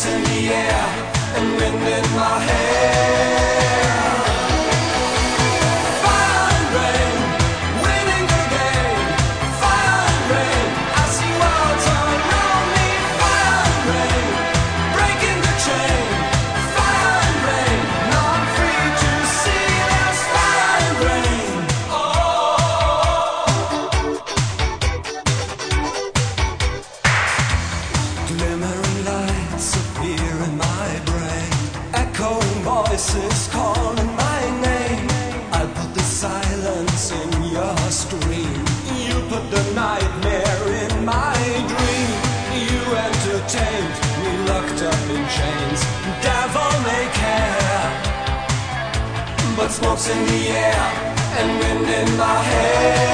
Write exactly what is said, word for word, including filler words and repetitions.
smoke's in the air and wind in my hair. Fire and rain, winning the game. Fire and rain, I see worlds around me. Fire and rain, breaking the chain. Fire and rain, now I'm free to see. There's fire and rain. Glimmering lights appear in my brain, echoing voices calling my name. I put the silence in your scream. You put the nightmare in my dream. You entertained me locked up in chains. Devil may care, but smoke's in the air and wind in my hair.